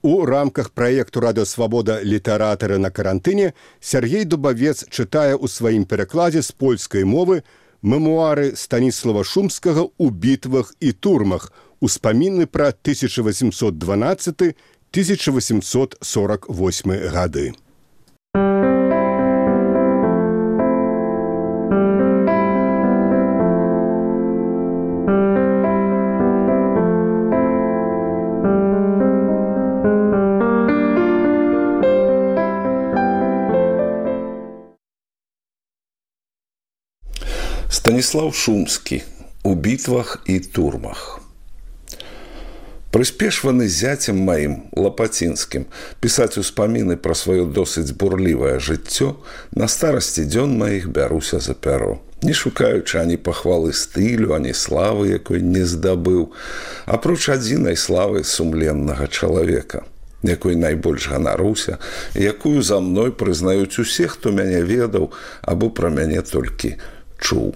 У рамках праекту «Радыёсвабода. Літаратары на карантыне» Сяргей Дубавец чытае ў сваім перакладзе з польскай мовы мемуары Станіслава Шумскага «У бітвах і турмах», успаміны пра 1812-1848 гады. Станіслав Шумскі «У бітвах і турмах». Прыспешваны зяцем маім, Лапацінскім, пісаць успаміны пра сваё досыць бурлівае жыццё, на старасці дзён маіх бяруся за пяро, не шукаючы ані пахвалы стылю, ані славы, якой не здабыў, апроч адзінай славы сумленнага чалавека, якой найбольш ганаруся, якую за мной прызнаюць усе, хто мяне ведаў або пра мяне толькі чуў.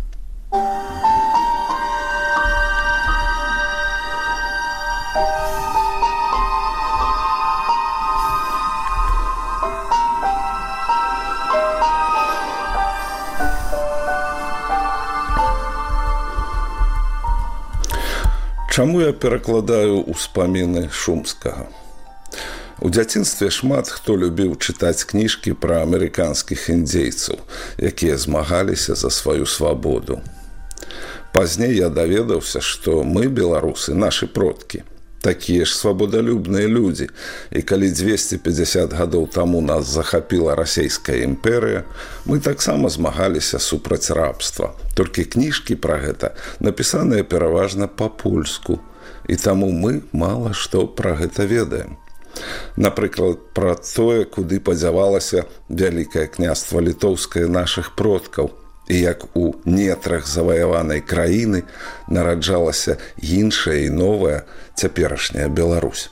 Чаму я перакладаю ўспаміны Шумскага? У дзяцінстве шмат хто любіў чытаць кніжкі пра амерыканскіх індзейцаў, якія змагаліся за сваю свабоду. Пазней я даведаўся, што мы, беларусы, нашы продкі, такія ж свабодалюбныя людзі, і калі 250 гадоў таму нас захапіла расійская імперыя, мы таксама змагаліся супраць рабства. Толькі кніжкі пра гэта напісаныя пераважна па-польску, і таму мы мала што пра гэта ведаем. Напрыклад, пра тое, куды падзявалася вялікае княства літоўскае нашых продкаў, і як у нетрах заваяванай краіны нараджалася іншая і новая цяперашняя Беларусь.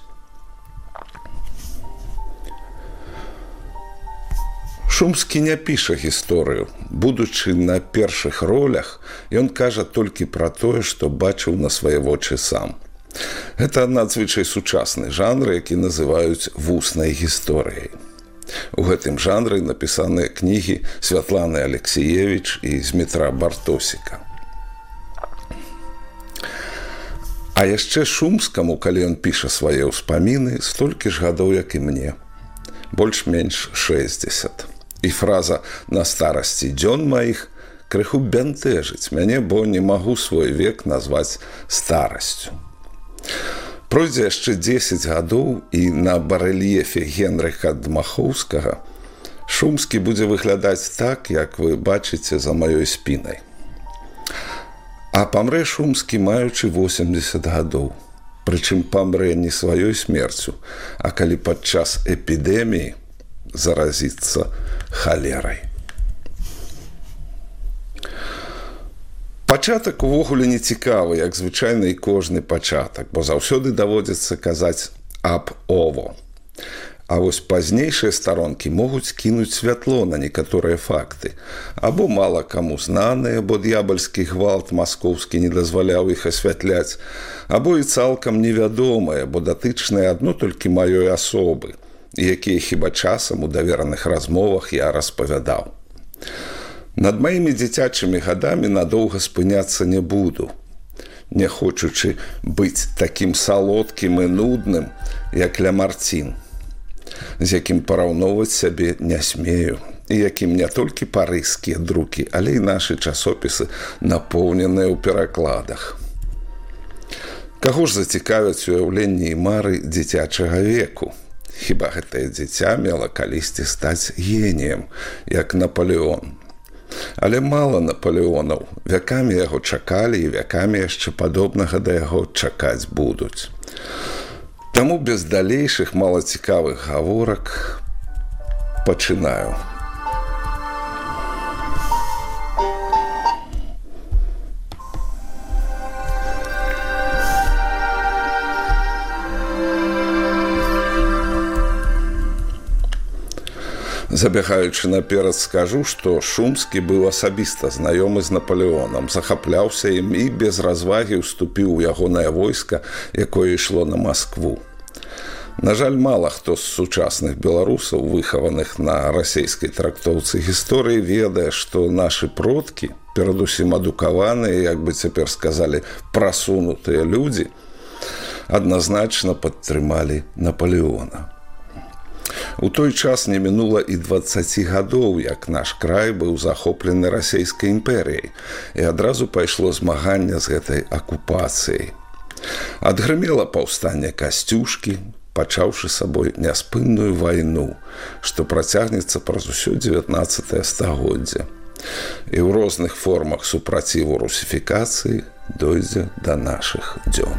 Шумскі не піша гісторыю. Будучы на першых ролях, ён кажа толькі пра тое, што бачыў на свае вочы сам. Гэта надзвычай сучасны жанр, які называюць вуснай гісторыяй. У гэтым жанры напісаныя кнігі Святланы Алексіевіч і Змітра Бартосіка. А яшчэ Шумскаму, калі ён піша свае ўспаміны, столькі ж гадоў, як і мне. Больш-менш 60. І фраза «на старасці дзён маіх» крыху бянтэжыць мяне, бо не магу свой век назваць старасцю. Пройдзе яшчэ 10 гадоў, і на барэльефе Генрыха Дмахоўскага Шумскі будзе выглядаць так, як вы бачыце за маёй спінай. А памрэ Шумскі, маючы 80 гадоў. Прычым памрэ не сваёй смерцю, а калі падчас эпідэміі заразіцца халерай. Пачатак увогуле не цікавы, як звычайны і кожны пачатак, бо заўсёды даводзіцца казаць аб ово. А вось пазнейшыя старонкі могуць кінуць святло на некаторыя факты, або мала каму знаныя, бо д'ябальскі гвалт маскоўскі не дазваляў іх асвятляць, або і цалкам невядомыя, бо датычныя адно толькі маёй асобы, якія хіба часам у давераных размовах я распавядаў. Над маімі дзіцячымі гадамі надоўга спыняцца не буду, не хочучы быць такім салодкім і нудным, як Лямарцін, з якім параўноўваць сябе не смею, і якім не толькі парыжскія друкі, але і нашы часопісы напоўненыя ў перакладах. Каго ж зацікавяць уяўленні і мары дзіцячага веку? Хіба гэтае дзіця мела калісьці стаць геніем, як Напалеон. Але мала Напалеонаў, вякамі яго чакалі і вякамі яшчэ падобнага да яго чакаць будуць. Таму без далейшых малацікавых гаворак пачынаю. Забягаючы наперад скажу, што Шумскі быў асабіста знаёмы з Напалеонам, захапляўся ім і без развагі ўступіў у ягонае войска, якое ішло на Маскву. На жаль, мала хто з сучасных беларусаў, выхаваных на расейскай трактоўцы гісторыі, ведае, што нашы продкі, перадусім адукаваныя, як бы цяпер сказалі, прасунутыя людзі, адназначна падтрымалі Напалеона. У той час не мінула і 20 гадоў, як наш край быў захоплены расейскай імперыяй, і адразу пайшло змаганне з гэтай акупацыяй. Адгрымела паўстанне Касцюшкі, пачаўшы сабой няспынную вайну, што працягнецца праз усё 19 стагоддзе. І ў розных формах супраціву русіфікацыі дойдзе да нашых дзён.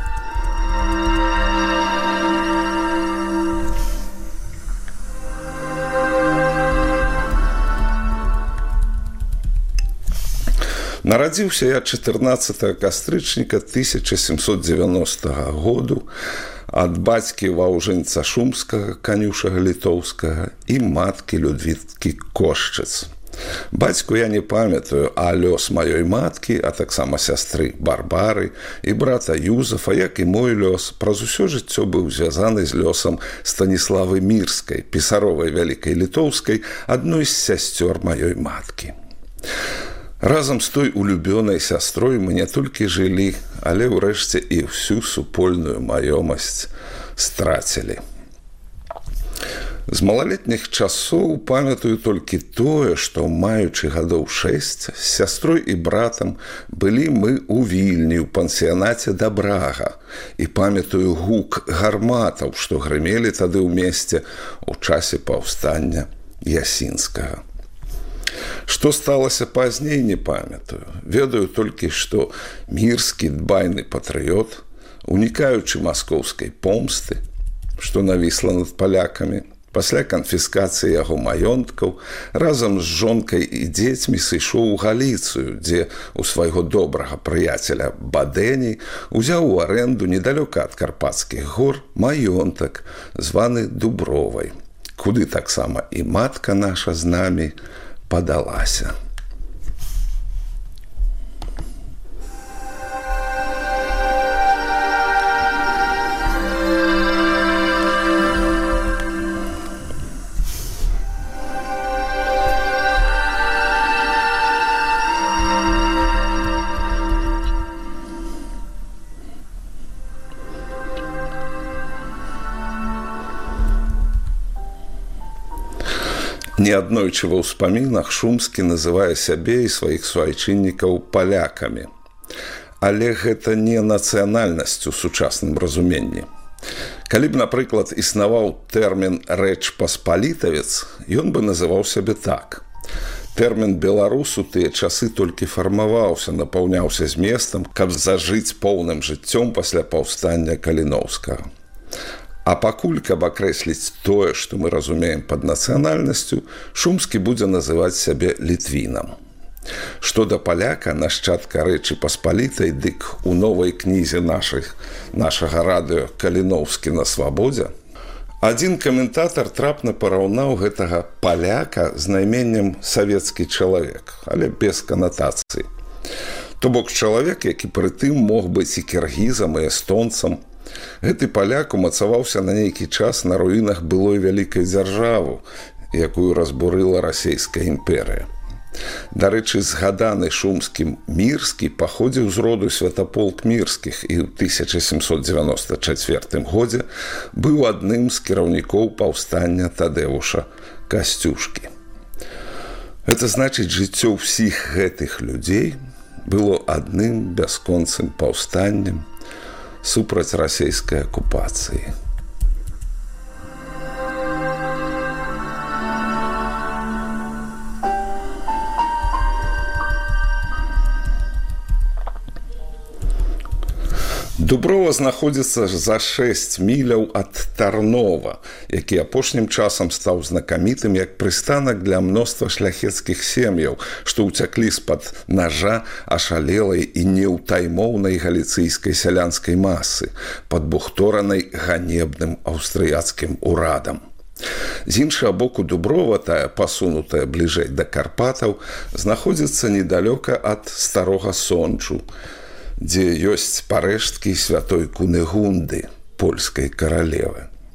Нарадзіўся я 14 кастрычніка 1790 году ад бацькі ваўжынца Шумскага, канюшага літоўскага і маткі Людвіткі Кошчыц. Бацьку я не памятаю, а лёс маёй маткі, а таксама сястры Барбары і брата Юзафа, як і мой лёс, праз усё жыццё быў звязаны з лёсам Станіславы Мірскай, пісаровай вялікай літоўскай, адной з сясцёр маёй маткі. Разам з той улюбёнай сястрой мы не толькі жылі, але ўрэшце і ўсю супольную маёмасць страцілі. З малалетніх часоў памятаю толькі тое, што, маючы гадоў 6, з сястрой і братам былі мы ў Вільні ў пансіянаце Дабрага, і памятаю гук гарматаў, што грымелі тады ў месце ў часе паўстання Ясінскага. Што сталася пазней, не памятаю. Ведаю толькі, што Мірскі дбайны патрыёт, унікаючы маскоўскай помсты, што навісла над палякамі, пасля канфіскацыі яго маёнткаў, разам з жонкай і дзецьмі сышоў у Галіцыю, дзе у свайго добрага прыяцеля Бадэній узяў у арэнду недалёка ад Карпатскіх гор маёнтак, званы Дубровай, куды таксама і матка наша з намі падалася. Неаднойчы ва ўспамінах Шумскі называе сябе і сваіх суайчыннікаў палякамі. Але гэта не нацыянальнасць у сучасным разуменні. Калі б, напрыклад, існаваў тэрмін «рэч паспалітавец», ён бы называў сябе так. Тэрмін «беларус» у тыя часы толькі фармаваўся, напаўняўся зместам, каб зажыць поўным жыццём пасля паўстання Каліноўскага. А пакуль, каб акрэсліць тое, што мы разумеем пад нацыянальнасцю, Шумскі будзе называць сябе літвінам. Што да паляка, нашчадка Рэчы Паспалітай, дык у новай кнізе нашага радыё «Каліноўскі на свабодзе» адзін каментатар трапна параўнаў гэтага паляка з найменнем «савецкі чалавек», але без канатацыі. То бок чалавек, які прытым мог быць і кіргізам, і эстонцам. Гэты паляк умацаваўся на нейкі час на руінах былой вялікай дзяржавы, якую разбурыла расейская імперыя. Дарэчы, згаданы Шумскім Мірскі паходзіў з роду Святаполк Мірскіх і ў 1794 годзе быў адным з кіраўнікоў паўстання Тадэвуша Касцюшкі. Гэта значыць, жыццё ўсіх гэтых людзей было адным бясконцым паўстаннем супраць расейскай акупацыі. Дуброва знаходзіцца за 6 міляў ад Тарнова, які апошнім часам стаў знакамітым як прыстанак для мноства шляхецкіх сем'яў, што ўцяклі з-пад нажа ашалелай і неўтаймоўнай галіцыйскай сялянскай масы, падбухторанай ганебным аўстрыяцкім урадам. З іншага боку, Дуброва, тая пасунутая бліжэй да Карпатаў, знаходзіцца недалёка ад Старога Сончу, дзе ёсць парэшткі святой Кунегунды, польскай каралевы.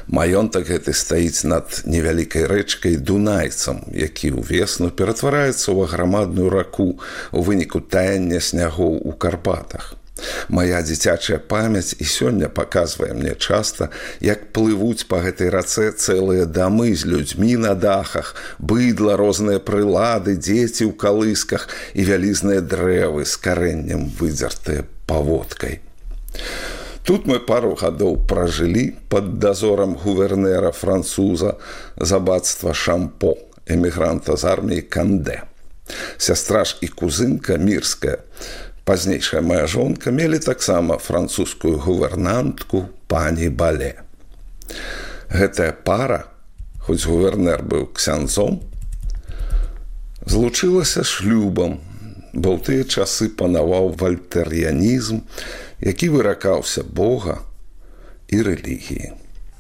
Маёнтак гэты стаіць над невялікай рэчкай Дунайцам, які ўвесну ператвараецца ў аграмадную раку у выніку таяння снягоў у Карпатах. Мая дзіцячая памяць і сёння паказвае мне часта, як плывуць па гэтай рацэ цэлыя дамы з людзьмі на дахах, быдла, розныя прылады, дзеці ў калысках і вялізныя дрэвы з карэннем выдзертыя паводкай. Тут мы пару гадоў пражылі пад дазорам гувернэра француза з абацтва Шампо, эмігранта з арміі Кандэ. Сястра ж і кузынка Мірская, пазнейшая моя жонка, мелі таксама французскую гувернантку пані Бале. Гэтая пара, хоць гувернэр быў ксяндзом, злучылася шлюбам, бо ў тыя часы панаваў вальтэр'янізм, які выракаўся Бога і рэлігіі.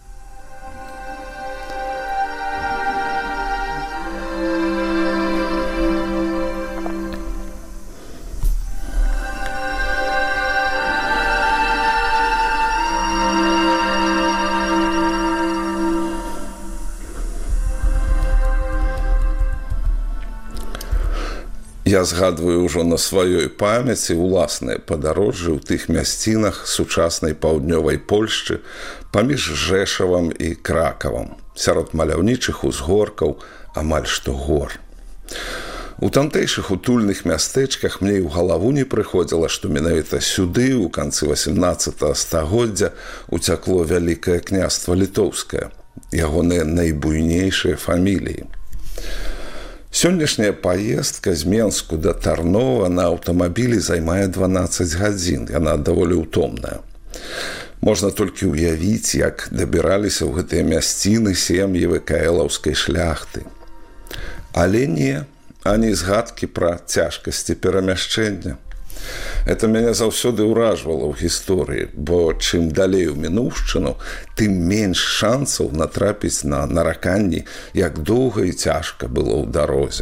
Я згадваю ўжо на сваёй памяці ўласныя падарожжы ў тых мясцінах сучаснай паўднёвай Польшчы паміж Жэшавам і Кракавам, сярод маляўнічых узгоркаў амаль што гор. У тамтэйшых утульных мястэчках мне ў галаву не прыходзіла, што менавіта сюды ў канцы 18 стагоддзя уцякло Вялікае княства Літоўскае, ягоныя найбуйнейшыя фаміліі. Сённяшняя паездка з Менску да Тарнова на аўтамабілі займае 12 гадзін. Яна даволі ўтомная. Можна толькі ўявіць, як дабіраліся ў гэтыя мясціны сем'і ВКЛаўскай шляхты. Але не, ані згадкі пра цяжкасці перамяшчэння. Это мяне заўсёды ўражвала ў гісторыі, бо чым далей у мінуўшчыну, тым менш шансаў натрапіць на нараканні, як доўга і цяжка было ў дарозе.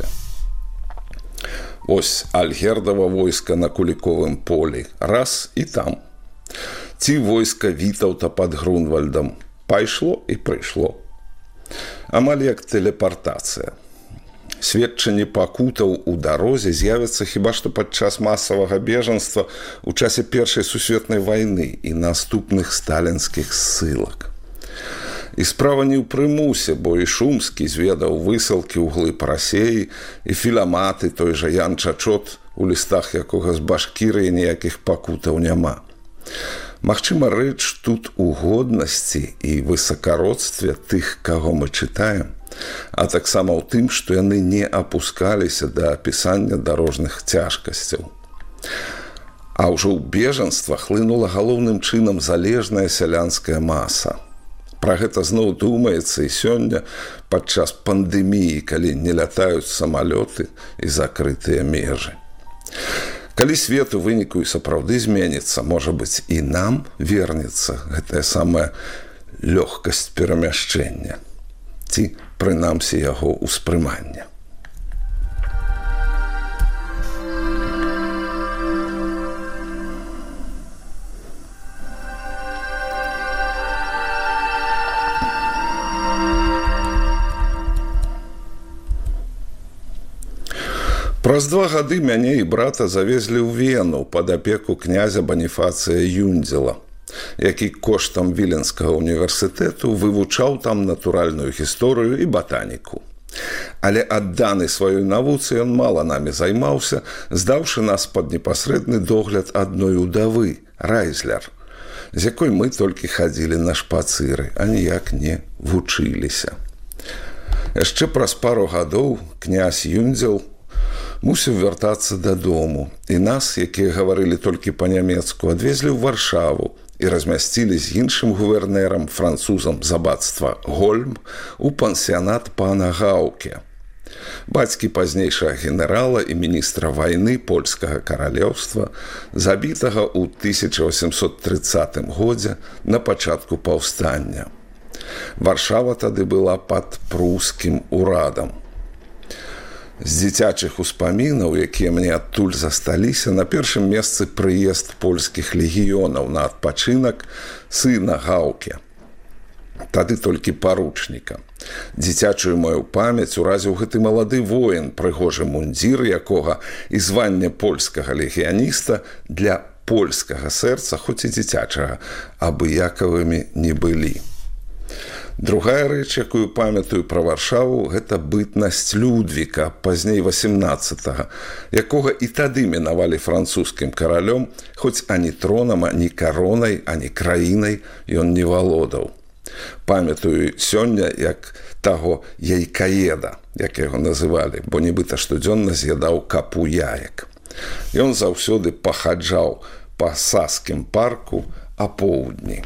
Ось Альгердава войска на Куліковым полі, раз і там. Ці войска Вітаўта пад Грунвальдам. Пайшло і прыйшло. Амаль як тэлепартацыя. Сведчанні пакутаў у дарозе з'явяцца хіба што падчас масавага бежанства ў часе Першай сусветнай вайны і наступных сталінскіх ссылак. І справа не ў прымусе, бо і Шумскі зведаў высылкі ў глыб Расеі, і Філаматы, той жа Ян Чачот, у лістах якога з Башкірыі ніякіх пакутаў няма. Магчыма, рэч тут у годнасці і высакародстве тых, каго мы чытаем, а таксама ў тым, што яны не апускаліся да апісання дарожных цяжкасцяў. А ўжо ў бежанства хлынула галоўным чынам залежная сялянская маса. Пра гэта зноў думаецца і сёння падчас пандэміі, калі не лятаюць самалёты і закрытыя межы. Калі свет у выніку і сапраўды зменіцца, можа быць, і нам вернецца гэтая самая лёгкасць перамяшчэння. Ці, прынамсі, яго ўспрымання. Праз 2 гады мяне і брата завезлі ў Вену пад апеку князя Баніфацыя Юндзела, які коштам Віленскага універсітэту вывучаў там натуральную гісторыю і батаніку. Але адданы сваёй навуцы ён мала намі займаўся, здаўшы нас пад непасрэдны догляд адной удавы, Райзлер, з якой мы толькі хадзілі на шпацыры, а ніяк не вучыліся. Яшчэ праз пару гадоў князь Юндзел мусіў вяртацца дадому, і нас, якія гаварылі толькі па-нямецку, адвезлі ў Варшаву і размясцілі з іншым гувернэрам, французам з абацтва Гольм, у пансіянат пана Гаўке, бацькі пазнейшага генерала і міністра вайны польскага каралеўства, забітага ў 1830 годзе на пачатку паўстання. Варшава тады была пад прускім урадам. З дзіцячых успамінаў, якія мне адтуль засталіся, на першым месцы прыезд польскіх легіёнаў на адпачынак сына Гаўке. Тады толькі паручніка. Дзіцячую маю памяць уразіў гэты малады воін, прыгожы мундзір якога і званне польскага легіяніста для польскага сэрца, хоць і дзіцячага, абыякавымі не былі. Другая рэч, якую памятаю пра Варшаву, гэта бытнасць Людвіка, пазней 18-го, якога і тады мінавалі французскім каралём, хоць ані тронам, ані каронай, ані краінай ён не валодаў. Памятаю сёння, як таго яйкаеда, як яго называлі, бо нібыта штодзённа з'ядаў капу яек. Ён заўсёды пахаджаў па Саскім парку апоўдні.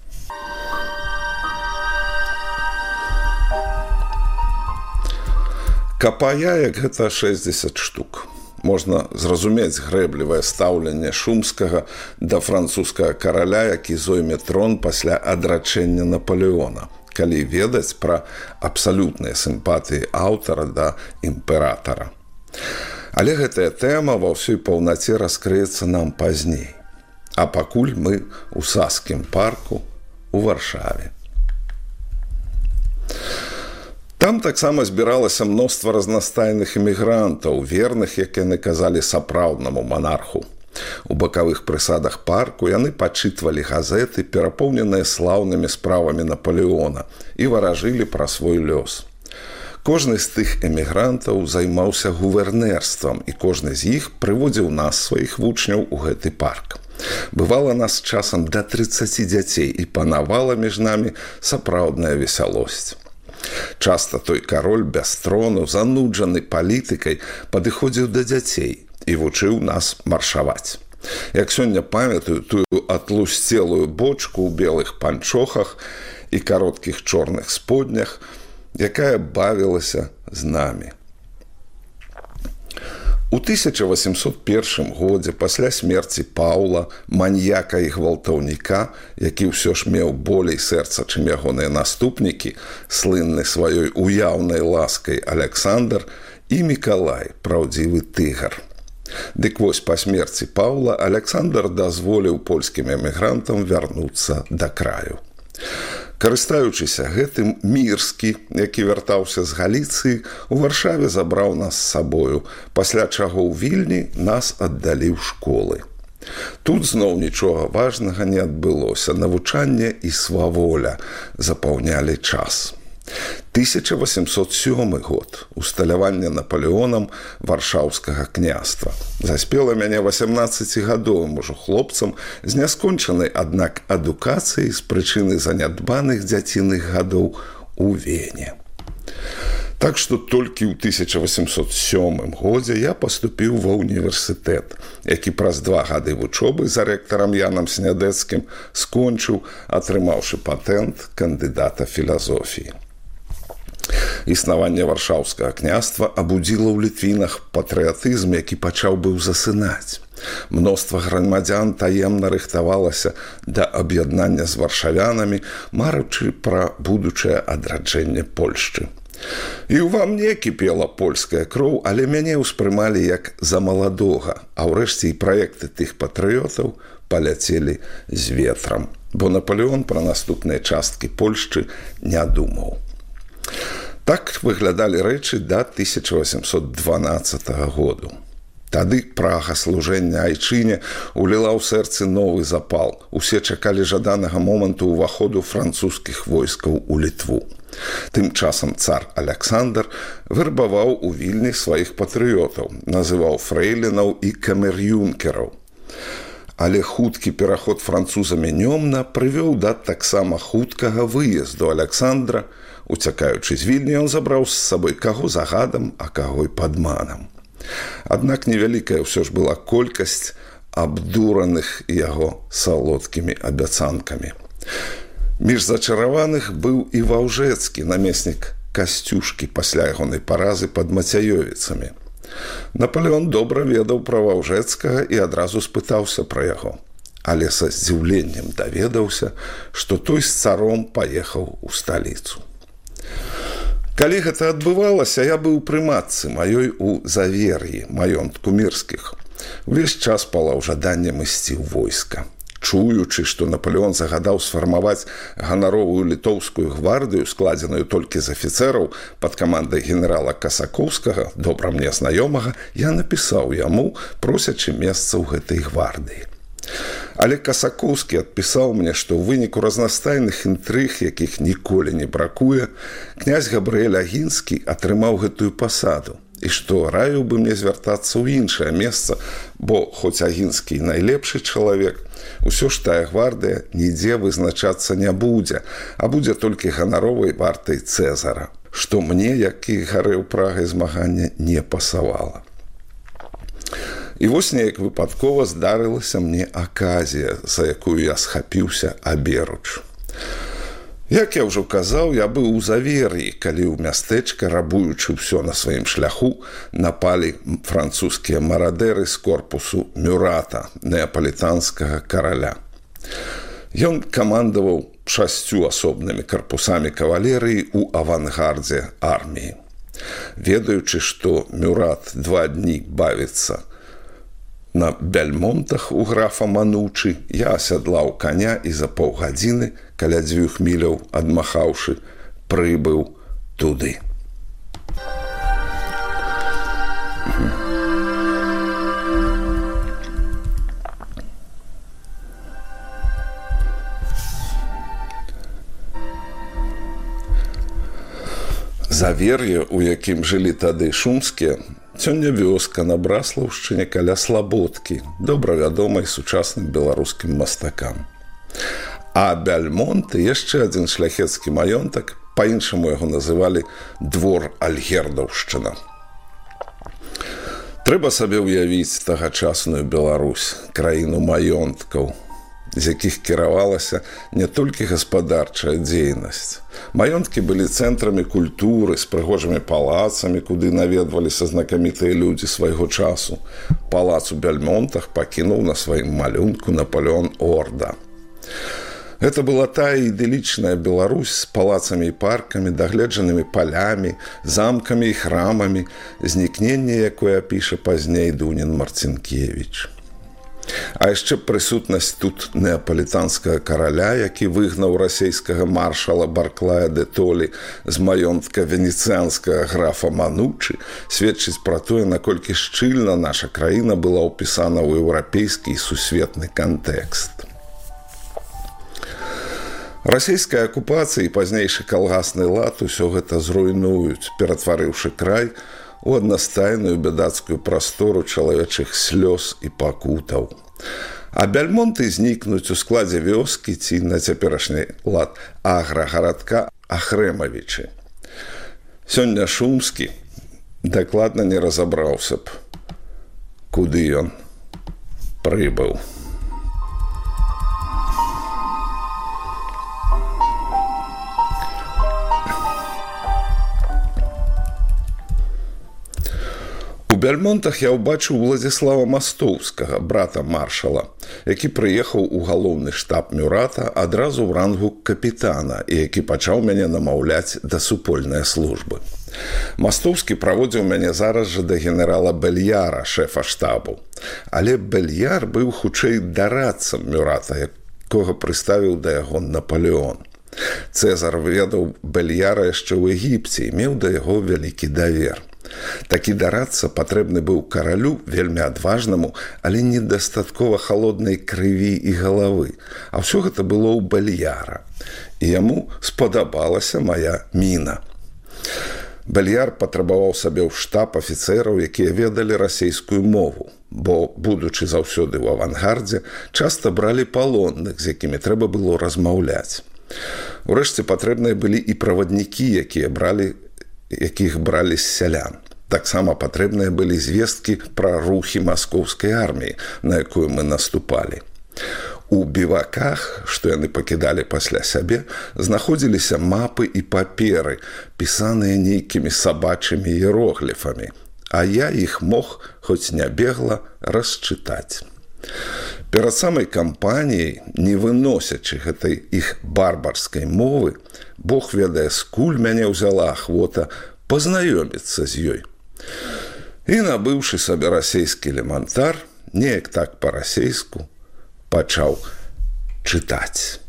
Капа яек – гэта 60 штук. Можна зразумець грэблівае стаўленне Шумскага да французскага караля, які зойме трон пасля адрачэння Напалеона, калі ведаць пра абсалютныя сімпатыі аўтара да імператара. Але гэтая тэма ва ўсёй паўнаце раскрыецца нам пазней. А пакуль мы ў Саскім парку у Варшаве. Там таксама збіралася мноства разнастайных эмігрантаў, верных, як яны казалі, сапраўднаму манарху. У бакавых прысадах парку яны пачытвалі газеты, перапоўненыя слаўнымі справамі Напалеона, і варажылі пра свой лёс. Кожны з тых эмігрантаў займаўся гувернэрствам, і кожны з іх прыводзіў нас, сваіх вучняў, у гэты парк. Бывала нас часам да 30 дзяцей, і панавала між намі сапраўдная весялосць. Часта той кароль без трону, зануджаны палітыкай, падыходзіў да дзяцей і вучыў нас маршаваць. Як сёння памятаю тую атлусцелую бочку ў белых панчохах і кароткіх чорных споднях, якая бавілася з намі. У 1801 годзе, пасля смерці Паўла, маньяка і гвалтаўніка, які ўсё ж меў болей сэрца, чым ягоныя наступнікі, слынны сваёй уяўнай ласкай Аляксандр і Мікалай, праўдзівы тыгар. Дык вось па смерці Паўла Аляксандр дазволіў польскім эмігрантам вярнуцца да краю. Карыстаючыся гэтым, Мірскі, які вяртаўся з Галіцыі, у Варшаве забраў нас з сабою, пасля чаго ў Вільні нас аддалі ў школы. Тут зноў нічога важнага не адбылося, навучанне і сваволя запаўнялі час. 1807 год. Усталяванне Напалеонам Варшаўскага княства. Заспела мяне 18-гадовым ужо хлопцам з няскончанай, аднак, адукацыяй з прычыны занядбаных дзяціных гадоў у Вене. Так што толькі ў 1807 годзе я паступіў ва ўніверсітэт, які праз 2 гады вучобы за рэктарам Янам Снядэцкім скончыў, атрымаўшы патэнт кандыдата філазофіі. Існаванне Варшаўскага княства абудзіла ў літвінах патрыятызм, які пачаў быў засынаць. Мноства грамадзян таемна рыхтавалася да аб'яднання з варшавянамі, марачы пра будучае адраджэнне Польшчы. І ўва мне кіпела польская кроў, але мяне ўспрымалі як за маладога, а ўрэшце і праекты тых патрыётаў паляцелі з ветрам, бо Напалеон пра наступныя часткі Польшчы не думаў. Так выглядалі рэчы да 1812 году. Тады прага служэння айчыне уліла ў сэрцы новы запал. Усе чакалі жаданага моманту ўваходу французскіх войскаў у Літву. Тым часам цар Аляксандр вярбаваў у Вільні сваіх патрыётаў, называў фрэйлінаў і камер'юнкераў. Але хуткі пераход французамі Нёмна прывёў да таксама хуткага выезду Аляксандра. Уцякаючы з Вільні, ён забраў з сабой каго загадам, а каго і падманам. Аднак невялікая ўсё ж была колькасць абдураных яго салодкімі абяцанкамі. Між зачараваных быў і Ваўжэцкі, намеснік Касцюшкі, пасля ягонай паразы пад Мацяёвіцамі. Напалеон добра ведаў пра Ваўжэцкага і адразу спытаўся пра яго. Але са здзіўленнем даведаўся, што той з царом паехаў у сталіцу. Калі гэта адбывалася, я быў пры матцы маёй у Завер'і, маёнтку Мірскіх. Увесь час палаў жаданнем ісці ў войска. Чуючы, што Напалеон загадаў сфармаваць ганаровую літоўскую гвардыю, складзеную толькі з афіцэраў пад камандай генерала Касакоўскага, добра мне знаёмага, я напісаў яму, просячы месца ў гэтай гвардыі. Але Касакоўскі адпісаў мне, што ў выніку разнастайных інтрыг, якіх ніколі не бракуе, князь Габрыэль Агінскі атрымаў гэтую пасаду. І што раіў бы мне звяртацца ў іншае месца, бо хоць Агінскі найлепшы чалавек, усё ж тая гвардыя нідзе вызначацца не будзе, а будзе толькі ганаровай вартай Цэзара, што мне, які гарэў прагай змагання, не пасавала. І вось неяк выпадкова здарылася мне аказія, за якую я схапіўся аберуч. Як я ўжо казаў, я быў у Завер'і, калі ў мястэчка, рабуючы ўсё на сваім шляху, напалі французскія марадэры з корпусу Мюрата, неапалітанскага караля. Ён камандаваў 6 асобнымі карпусамі кавалерыі ў авангардзе арміі. Ведаючы, што Мюрат 2 дні бавіцца на Бельмонтах у графа Манучы, я асядлаў каня і за паўгадзіны, каля 2 міляў адмахаўшы, прыбыў туды. Завер'е, у якім жылі тады шумскія, сёння вёска на Браслаўшчыне каля Слабодкі, добра вядомай сучасным беларускім мастакам. А Бельмонты яшчэ адзін шляхецкі маёнтак, па-іншаму яго называлі двор Альгердаўшчына. Трэба сабе ўявіць тагачасную Беларусь, краіну маёнткаў, з якіх кіравалася не толькі гаспадарчая дзейнасць. Маёнткі былі цэнтрамі культуры з прыгожымі палацамі, куды наведваліся знакамітыя людзі свайго часу. Палац у Бельмонтах пакінуў на сваім малюнку Напалеон Орда. Гэта была тая ідылічная Беларусь з палацамі і паркамі, дагледжанымі палямі, замкамі і храмамі, знікненне якое піша пазней Дунін Марцінкевіч. А яшчэ прысутнасць тут неапалітанскага караля, які выгнаў расейскага маршала Барклая де Толі з маёнтка венецыянскага графа Манучы, сведчыць пра тое, наколькі шчыльна наша краіна была ўпісана ў еўрапейскі і сусветны кантэкст. Расійская акупацыя і пазнейшы калгасны лад усё гэта зруйнуюць, ператварыўшы край у аднастайную бядацкую прастору чалавечых слёз і пакутаў. А Бельмонты знікнуць у складзе вёскі ці на цяперашні лад аграгарадка Ахрэмавічы. Сёння Шумскі дакладна не разабраўся б, куды ён прыбыў. У Бельмонтах я ўбачыў Владзіслава Мастоўскага, брата маршала, які прыехаў у галоўны штаб Мюрата адразу ў рангу капітана і які пачаў мяне намаўляць да супольнай службы. Мастоўскі праводзіў мяне зараз жа да генерала Бельяра, шэфа штабу. Але Бельяр быў хутчэй дарадцам Мюрата, якога прыставіў да яго Напалеон. Цэзар ведаў Бельяра яшчэ ў Егіпце і меў да яго вялікі давер. Такі дарадца патрэбны быў каралю, вельмі адважнаму, але недастаткова халоднай крыві і галавы. А ўсё гэта было ў Бельяра. І яму спадабалася мая міна. Бельяр патрабаваў сабе ў штаб афіцэраў, якія ведалі расейскую мову, бо, будучы заўсёды ў авангардзе, часта бралі палонных, з якімі трэба было размаўляць. Урэшце патрэбныя былі і праваднікі, якіх бралі з сялян. Таксама патрэбныя былі звесткі пра рухі маскоўскай арміі, на якую мы наступалі. У біваках, што яны пакідалі пасля сябе, знаходзіліся мапы і паперы, пісаныя нейкімі сабачымі іерогліфамі, а я іх мог, хоць не бегла, расчытаць. Перад самай кампаніяй, не выносячы гэтай іх барбарскай мовы, Бог ведае, скуль мяне ўзяла ахвота пазнаёміцца з ёй. І, набыўшы сабе расейскі элемантар, неяк так па-расейску, пачаў чытаць.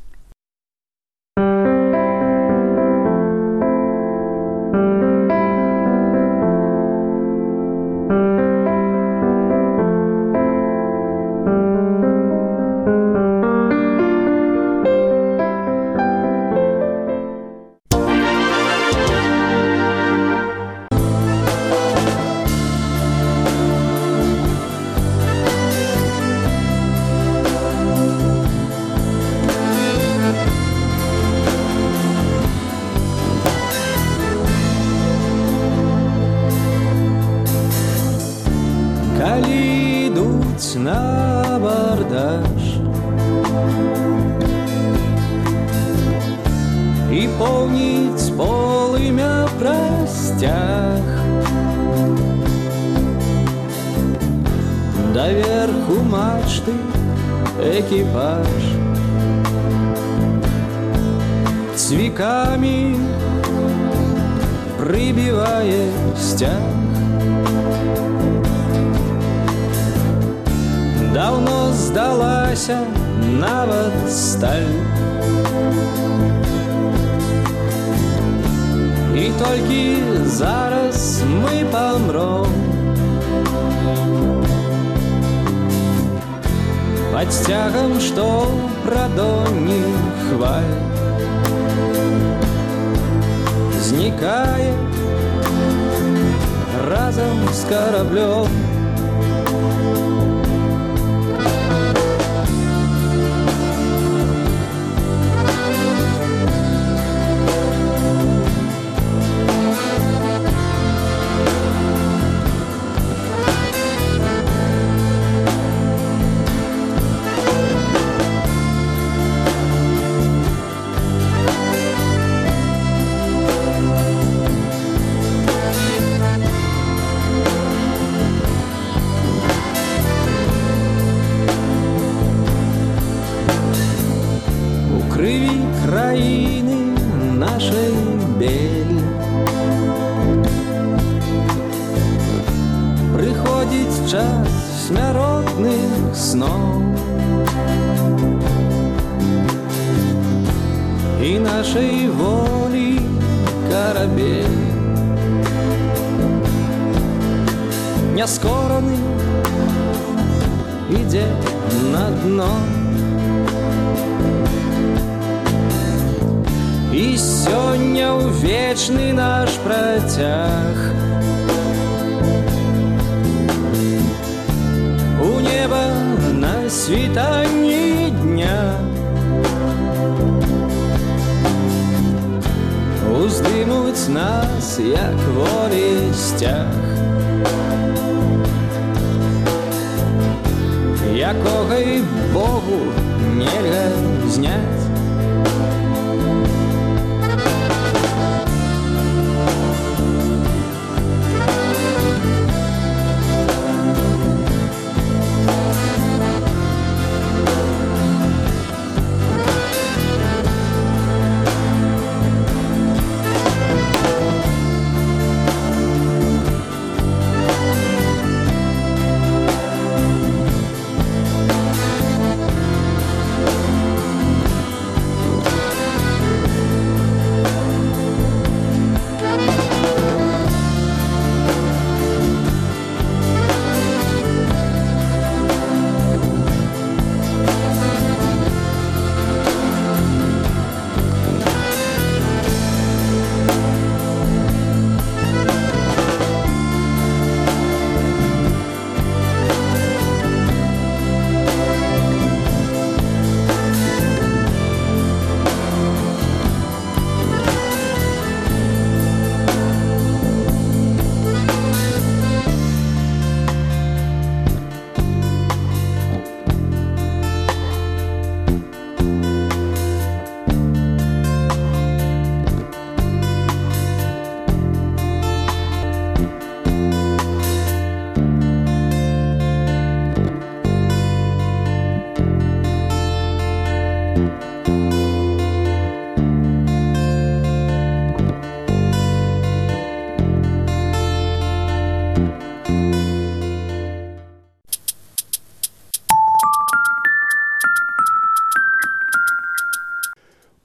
На абордаж і поўніць полымя прасцяг даверху мачты экіпаж цвікамі прыбівае сцяг. Давно здалася нават сталь, і толькі зараз мы памром пад сцягам, што прадонні хваль знікае разам з караблём. Країни нашої белі приходить час смяротных снов, і нашей волі корабель няскораны ідзе на дно. І сёння ў вечны наш працяг у неба на світанні дня уздымуць нас, як волі сцяг, якога і Богу нельга зняць.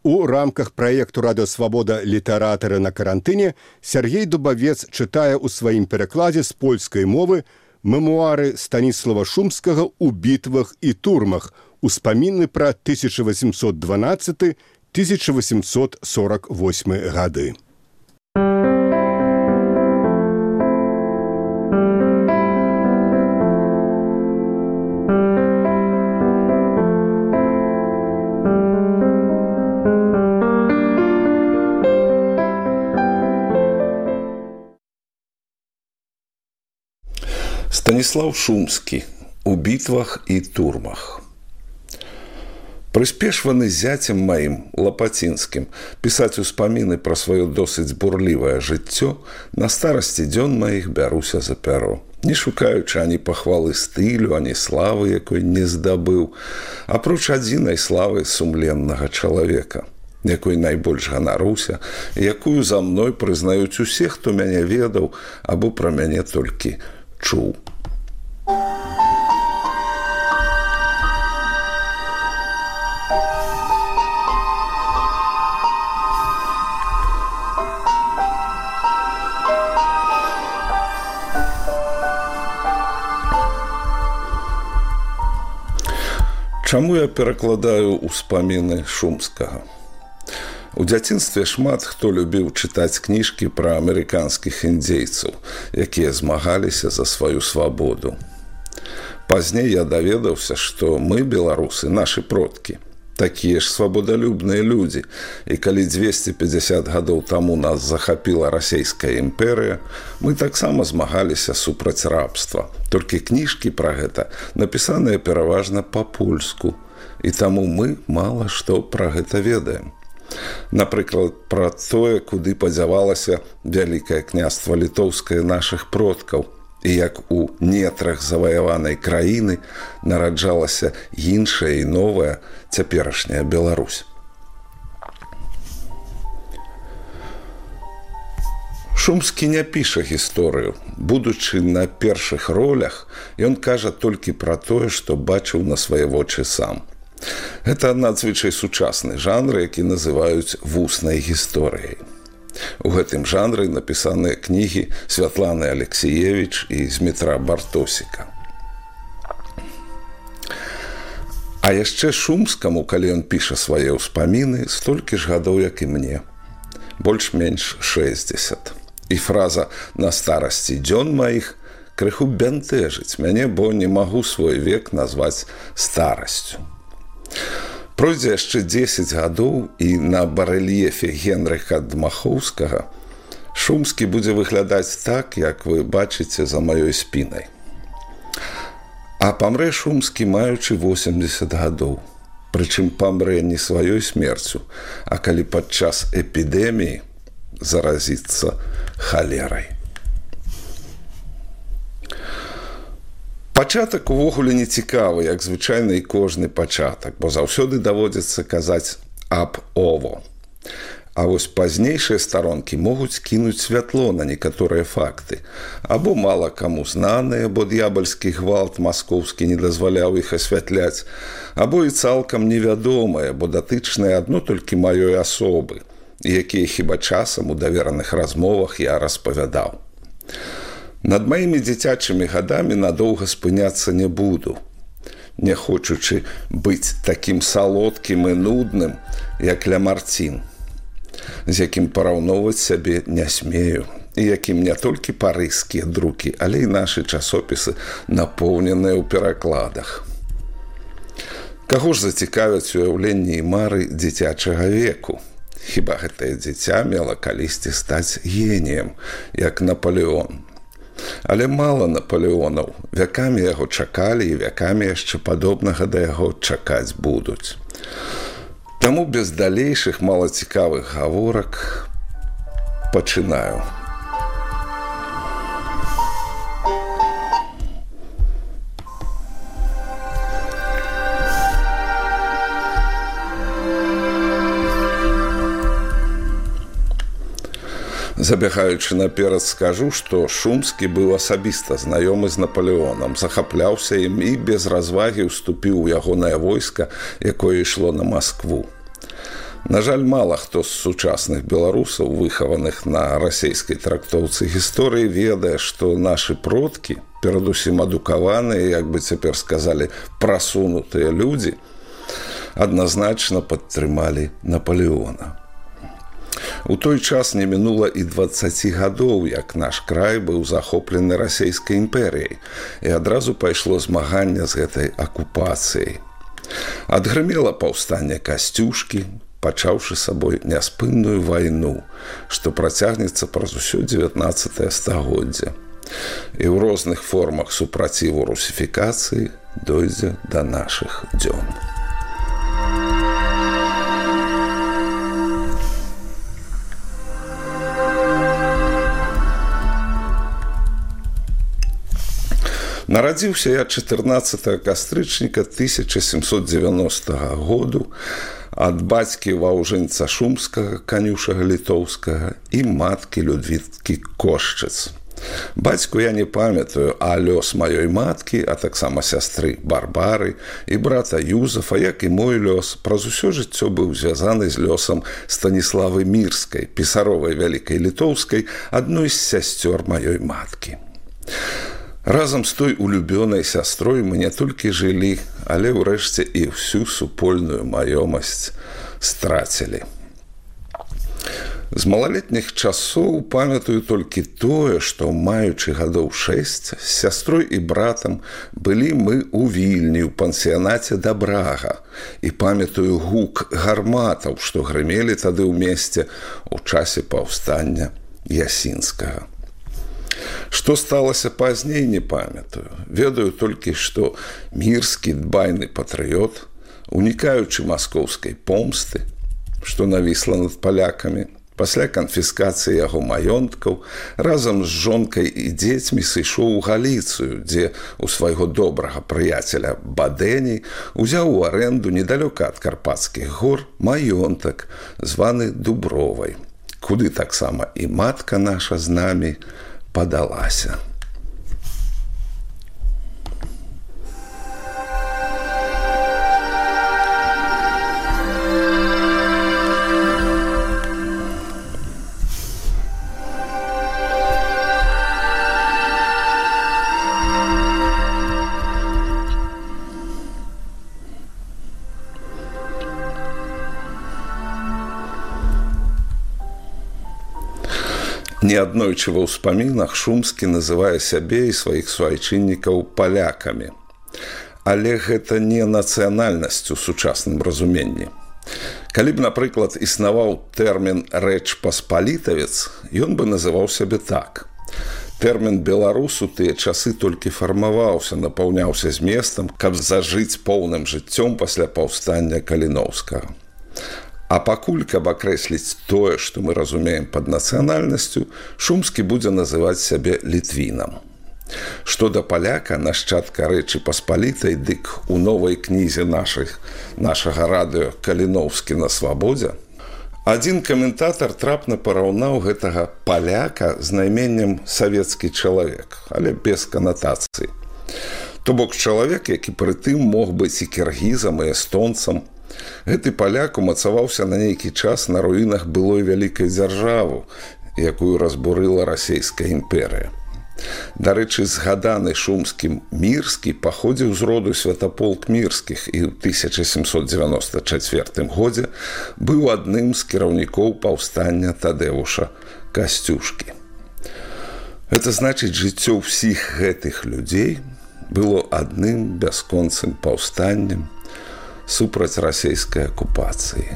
У рамках праекту «Радыёсвабода. Літаратары на карантыне» Сяргей Дубавец чытае ў сваім перакладзе з польскай мовы мемуары Станіслава Шумскага «У бітвах і турмах», успаміны пра 1812-1848 гады. Станіслаў Шумскі «У бітвах і турмах». Прыспешваны зяцем маім, Лапацінскім, пісаць успаміны пра сваё досыць бурлівае жыццё, на старасці дзён маіх бяруся за пяро, не шукаючы ані пахвалы стылю, ані славы, якой не здабыў, апроч адзінай славы сумленнага чалавека, якой найбольш ганаруся, і якую за мной прызнаюць усе, хто мяне ведаў або пра мяне толькі чуў. Чаму я перакладаю ўспаміны Шумскага? У дзяцінстве шмат хто любіў чытаць кніжкі пра амерыканскіх індзейцаў, якія змагаліся за сваю свабоду. Пазней я даведаўся, што мы, беларусы, нашы продкі, такія ж свабодалюбныя людзі, і калі 250 гадоў таму нас захапіла расійская імперыя, мы таксама змагаліся супраць рабства. Толькі кніжкі пра гэта напісаныя пераважна па-польску, і таму мы мала што пра гэта ведаем. Напрыклад, пра тое, куды падзявалася вялікае княства літоўскае нашых продкаў, і як у нетрах заваяванай краіны нараджалася іншая і новая цяперашняя Беларусь. Шумскі не піша гісторыю. Будучы на першых ролях, ён кажа толькі пра тое, што бачыў на свае вочы сам. Гэта надзвычай сучасны жанр, які называюць вуснай гісторыяй. У гэтым жанры напісаныя кнігі Святланы Алексіевіч і Змітра Бартосіка. А яшчэ Шумскаму, калі ён піша свае ўспаміны, столькі ж гадоў, як і мне. Больш-менш 60. І фраза «на старасці дзён маіх» крыху бянтэжыць мяне, бо не магу свой век назваць старасцю. Пройдзе яшчэ 10 гадоў, і на барэльефе Генрыха Дмахоўскага Шумскі будзе выглядаць так, як вы бачыце за маёй спінай. А памрэ Шумскі, маючы 80 гадоў. Прычым памрэ не сваёй смерцю, а калі падчас эпідэміі заразіцца халерай. Пачатак увогуле не цікавы, як звычайна і кожны пачатак, бо заўсёды даводзіцца казаць аб ово. А вось пазнейшыя старонкі могуць кінуць святло на некаторыя факты, або мала каму знаныя, бо д'ябальскі гвалт маскоўскі не дазваляў іх асвятляць, або і цалкам невядомыя, бо датычныя адно толькі маёй асобы, якія хіба часам у давераных размовах я распавядаў. Над маімі дзіцячымі гадамі надоўга спыняцца не буду, не хочучы быць такім салодкім і нудным, як Лямарцін, з якім параўноўваць сябе не смею, і якім не толькі парыжскія друкі, але і нашы часопісы напоўненыя ў перакладах. Каго ж зацікавяць уяўленні і мары дзіцячага веку? Хіба гэтае дзіця мела калісьці стаць геніем, як Напалеон. Але мала Напалеонаў, вякамі яго чакалі і вякамі яшчэ падобнага да яго чакаць будуць. Таму без далейшых малацікавых гаворак пачынаю. Забягаючы наперад, скажу, што Шумскі быў асабіста знаёмы з Напалеонам, захапляўся ім і без развагі ўступіў у ягонае войска, якое ішло на Маскву. На жаль, мала хто з сучасных беларусаў, выхаваных на расейскай трактоўцы гісторыі, ведае, што нашы продкі, перадусім адукаваныя, як бы цяпер сказалі, прасунутыя людзі, адназначна падтрымалі Напалеона. У той час не мінула і 20 гадоў, як наш край быў захоплены расейскай імперыяй, і адразу пайшло змаганне з гэтай акупацыяй. Адгрымела паўстанне Касцюшкі, пачаўшы сабой няспынную вайну, што працягнецца праз усё 19 стагоддзе. І ў розных формах супраціву русіфікацыі дойдзе да нашых дзён. Нарадзіўся я 14 кастрычніка 1790 году ад бацькі Ваўжынца Шумскага, канюшага літоўскага, і маткі Людвіткі Кошчыц. Бацьку я не памятаю, а лёс маёй маткі, а таксама сястры Барбары і брата Юзафа, як і мой лёс, праз усё жыццё быў звязаны з лёсам Станіславы Мірскай, пісаровай вялікай літоўскай, адной з сясцёр маёй маткі. Разам з той улюбёнай сястрой мы не толькі жылі, але ўрэшце і ўсю супольную маёмасць страцілі. З малалетніх часоў памятаю толькі тое, што, маючы гадоў 6, з сястрой і братам былі мы ў Вільні ў пансіянаце Дабрага, і памятаю гук гарматаў, што грымелі тады ў месце ў часе паўстання Ясінскага. Што сталася пазней, не памятаю. Ведаю толькі, што Мірскі дбайны патрыёт, унікаючы маскоўскай помсты, што навісла над палякамі, пасля канфіскацыі яго маёнткаў, разам з жонкай і дзецьмі сышоў у Галіцыю, дзе у свайго добрага прыяцеля Бадэній узяў у арэнду недалёка ад Карпатскіх гор маёнтак, званы Дубровай, куды таксама і матка наша з намі падалася. Неаднойчы ва ўспамінах Шумскі называе сябе і сваіх суайчыннікаў палякамі. Але гэта не нацыянальнасць у сучасным разуменні. Калі б, напрыклад, існаваў тэрмін «рэч паспалітавец», ён бы называў сябе так. Тэрмін «беларус» у тыя часы толькі фармаваўся, напаўняўся зместам, каб зажыць поўным жыццём пасля паўстання Каліноўскага. А пакуль, каб акрэсліць тое, што мы разумеем пад нацыянальнасцю, Шумскі будзе называць сябе літвінам. Што да паляка, нашчадка Рэчы Паспалітай, дык у новай кнізе нашага радыё «Каліноўскі на свабодзе» адзін каментатар трапна параўнаў гэтага паляка з найменнем «савецкі чалавек», але без канатацыі. То бок чалавек, які прытым мог быць і кіргізам, і эстонцам. Гэты паляк умацаваўся на нейкі час на руінах былой вялікай дзяржавы, якую разбурыла расейская імперыя. Дарэчы, згаданы Шумскім Мірскі паходзіў з роду Святаполк Мірскіх і ў 1794 годзе быў адным з кіраўнікоў паўстання Тадэвуша Касцюшкі. Гэта значыць, жыццё ўсіх гэтых людзей было адным бясконцым паўстаннем супраць расейскай акупацыі.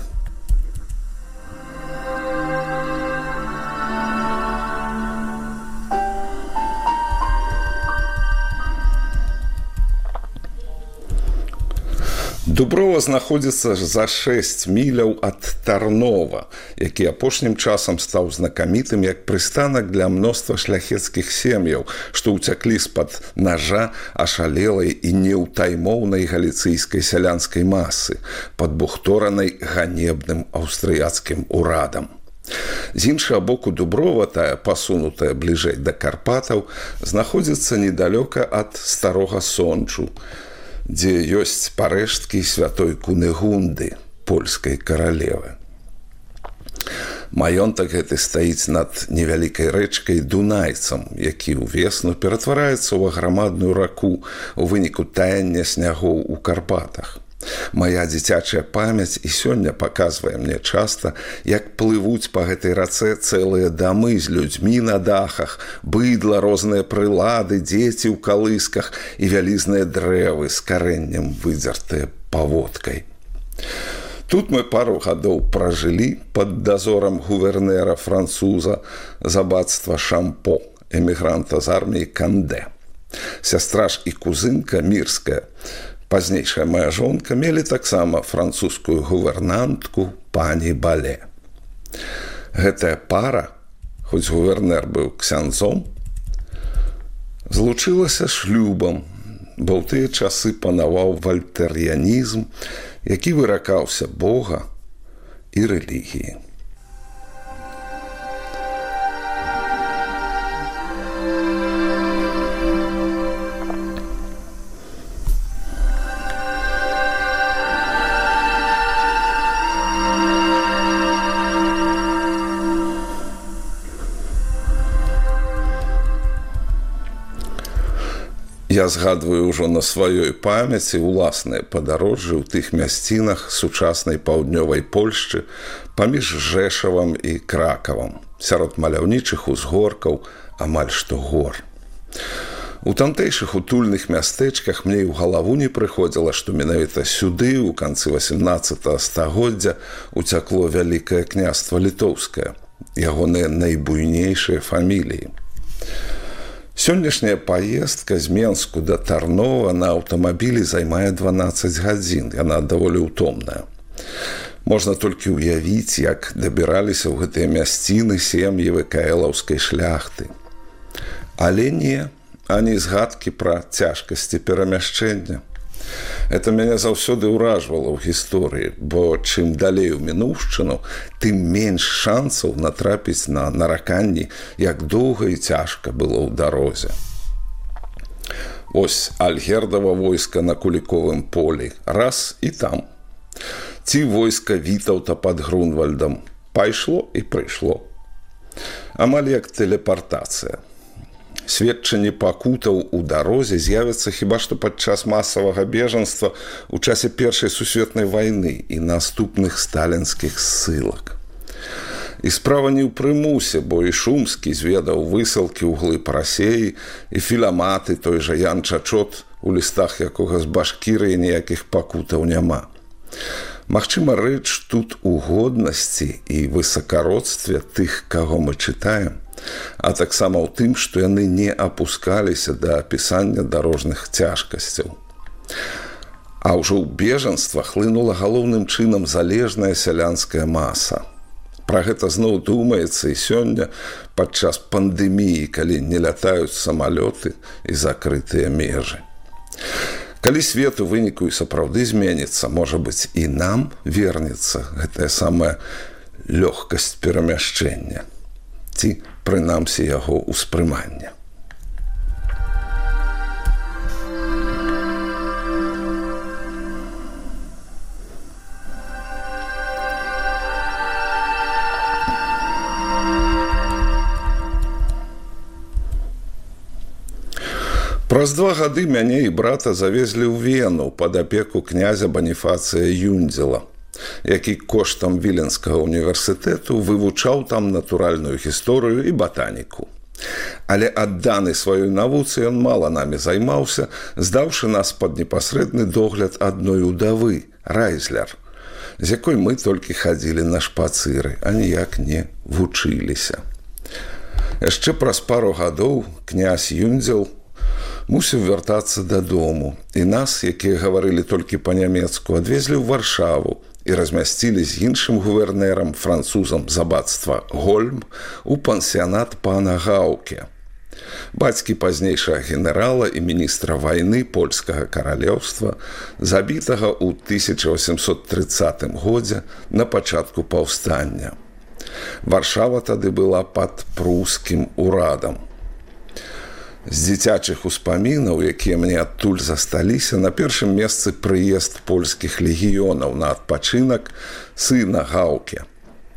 Дуброва знаходзіцца за 6 міляў ад Тарнова, які апошнім часам стаў знакамітым як прыстанак для мноства шляхецкіх сем'яў, што ўцяклі з-пад нажа ашалелай і неўтаймоўнай галіцыйскай сялянскай масы, падбухторанай ганебным аўстрыяцкім урадам. З іншага боку, Дуброва, тая пасунутая бліжэй да Карпатаў, знаходзіцца недалёка ад Старога Сончу, дзе ёсць парэшткі святой Кунегунды, польскай каралевы. Маёнтак гэты стаіць над невялікай рэчкай Дунайцам, які ўвесну ператвараецца ў аграмадную раку у выніку таяння снягоў у Карпатах. Мая дзіцячая памяць і сёння паказвае мне часта, як плывуць па гэтай рацэ цэлыя дамы з людзьмі на дахах, быдла, розныя прылады, дзеці ў калысках і вялізныя дрэвы з карэннем выдзертыя паводкай. Тут мы пару гадоў пражылі пад дазорам гувернэра француза з абацтва Шампо, эмігранта з арміі Кандэ. Сястра ж і кузынка Мірская, пазнейшая моя жонка, мелі таксама французскую гувернантку пані Бале. Гэтая пара, хоць гувернэр быў ксяндзом, злучылася шлюбам, бо ў тыя часы панаваў вальтэр'янізм, які выракаўся Бога і рэлігіі. Я згадваю ўжо на сваёй памяці ўласныя падарожжы ў тых мясцінах сучаснай паўднёвай Польшчы паміж Жэшавам і Кракавам, сярод маляўнічых узгоркаў, амаль што гор. У тамтэйшых утульных мястэчках мне ў галаву не прыходзіла, што менавіта сюды, у канцы 18 стагоддзя, уцякло Вялікае княства Літоўскае, ягоныя найбуйнейшыя фаміліі. Сённяшняя паездка з Менску да Тарнова на аўтамабілі займае 12 гадзін. Яна даволі ўтомная. Можна толькі ўявіць, як дабіраліся ў гэтыя мясціны сем'і ВКЛаўскай шляхты. Але не, ані згадкі пра цяжкасці перамяшчэння. Это мяне заўсёды ўражвала ў гісторыі, бо чым далей у мінуўшчыну, тым менш шансаў натрапіць на нараканні, як доўга і цяжка было ў дарозе. Вось Альгердава войска на Куліковым полі, раз і там. Ці войска Вітаўта пад Грунвальдам, пайшло і прыйшло. Амаль як тэлепартацыя. Сведчанні пакутаў у дарозе з'явяцца хіба што падчас масавага бежанства ў часе Першай сусветнай вайны і наступных сталінскіх ссылак. І справа не ў прымусе, бо і Шумскі зведаў высылкі ў глыб Расеі, і Філаматы, той жа Ян Чачот, у лістах якога з Башкірыі ніякіх пакутаў няма. Магчыма, рэч тут у годнасці і высакародстве тых, каго мы чытаем, а таксама ў тым, што яны не апускаліся да апісання дарожных цяжкасцяў. А ўжо ў бежанства хлынула галоўным чынам залежная сялянская маса. Пра гэта зноў думаецца і сёння падчас пандэміі, калі не лятаюць самалёты і закрытыя межы. Калі свет у выніку і сапраўды зменіцца, можа быць, і нам вернецца гэтая самая лёгкасць перамяшчэння. Ці прынамсі яго ўспрымання. Праз 2 гады мяне і брата завезлі ў Вену пад апеку князя Баніфацыя Юндзела, які коштам Віленскага універсітэту вывучаў там натуральную гісторыю і батаніку. Але адданы сваёй навуцы ён мала намі займаўся, здаўшы нас пад непасрэдны догляд адной удавы, Райзлер, з якой мы толькі хадзілі на шпацыры, а ніяк не вучыліся. Яшчэ праз пару гадоў князь Юндзел мусіў вяртацца дадому, і нас, якія гаварылі толькі па-нямецку, адвезлі ў Варшаву і размясцілі з іншым гувернэрам, французам з абацтва Гольм, у пансіянат пана Гаўке. Бацькі пазнейшага генерала і міністра вайны польскага каралеўства, забітага ў 1830 годзе на пачатку паўстання. Варшава тады была пад прускім урадам. З дзіцячых успамінаў, якія мне адтуль засталіся, на першым месцы прыезд польскіх легіёнаў на адпачынак сына Гаўке.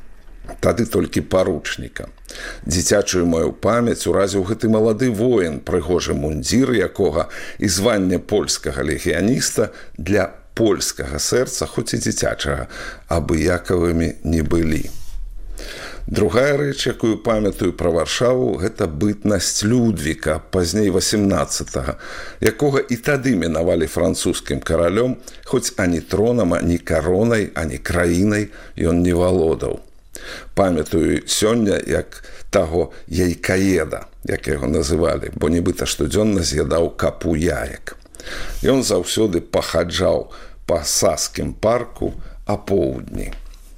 Тады толькі паручніка. Дзіцячую маю памяць уразіў гэты малады воін, прыгожы мундзір якога і званне польскага легіяніста для польскага сэрца, хоць і дзіцячага, абыякавымі не былі. Другая рэч, якую памятаю пра Варшаву, гэта бытнасць Людвіка, пазней 18-го, якога і тады мінавалі французскім каралём, хоць ані тронам, ані каронай, ані краінай ён не валодаў. Памятаю сёння, як таго яйкаеда, як яго называлі, бо нібыта штодзённа з'ядаў капу яек. Ён заўсёды пахаджаў па Саскім парку апоўдні.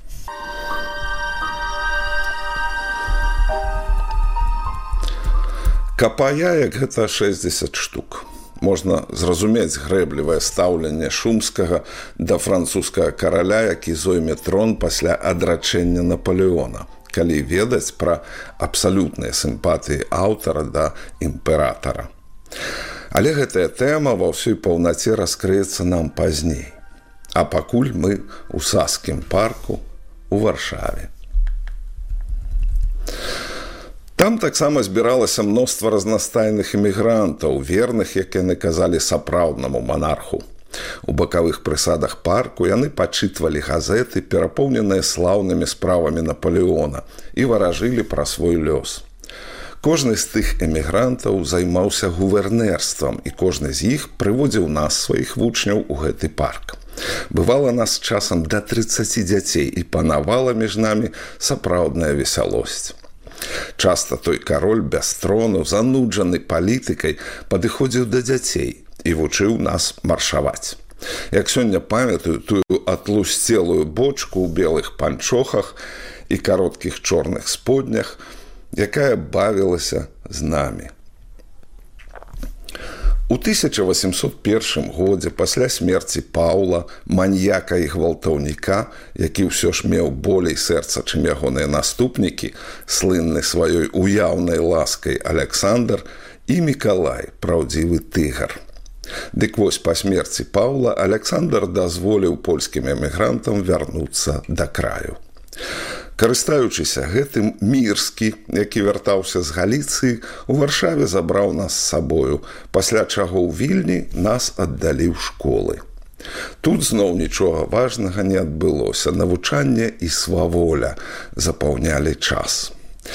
Капа яек – гэта 60 штук. Можна зразумець грэблівае стаўленне Шумскага да французскага караля, які зойме трон пасля адрачэння Напалеона, калі ведаць пра абсалютныя сімпатыі аўтара да імператара. Але гэтая тэма ва ўсёй паўнаце раскрыецца нам пазней. А пакуль мы ў Саскім парку у Варшаве. Там таксама збіралася мноства разнастайных эмігрантаў, верных, як яны казалі, сапраўднаму манарху. У бакавых прысадах парку яны пачытвалі газеты, перапоўненыя слаўнымі справамі Напалеона, і варажылі пра свой лёс. Кожны з тых эмігрантаў займаўся гувернэрствам, і кожны з іх прыводзіў нас, сваіх вучняў, у гэты парк. Бывала нас часам да 30 дзяцей, і панавала між намі сапраўдная весялосць. Часта той кароль без трону, зануджаны палітыкай, падыходзіў да дзяцей і вучыў нас маршаваць. Як сёння памятаю тую атлусцелую бочку ў белых панчохах і кароткіх чорных споднях, якая бавілася з намі. У 1801 годзе, пасля смерці Паўла, маньяка і гвалтаўніка, які ўсё ж меў болей сэрца, чым ягоныя наступнікі, слынны сваёй уяўнай ласкай Аляксандр, і Мікалай, праўдзівы тыгар. Дык вось па смерці Паўла Аляксандр дазволіў польскім эмігрантам вярнуцца да краю. Карыстаючыся гэтым, Мірскі, які вяртаўся з Галіцыі, у Варшаве забраў нас з сабою, пасля чаго ў Вільні нас аддалі ў школы. Тут зноў нічога важнага не адбылося, навучанне і сваволя запаўнялі час.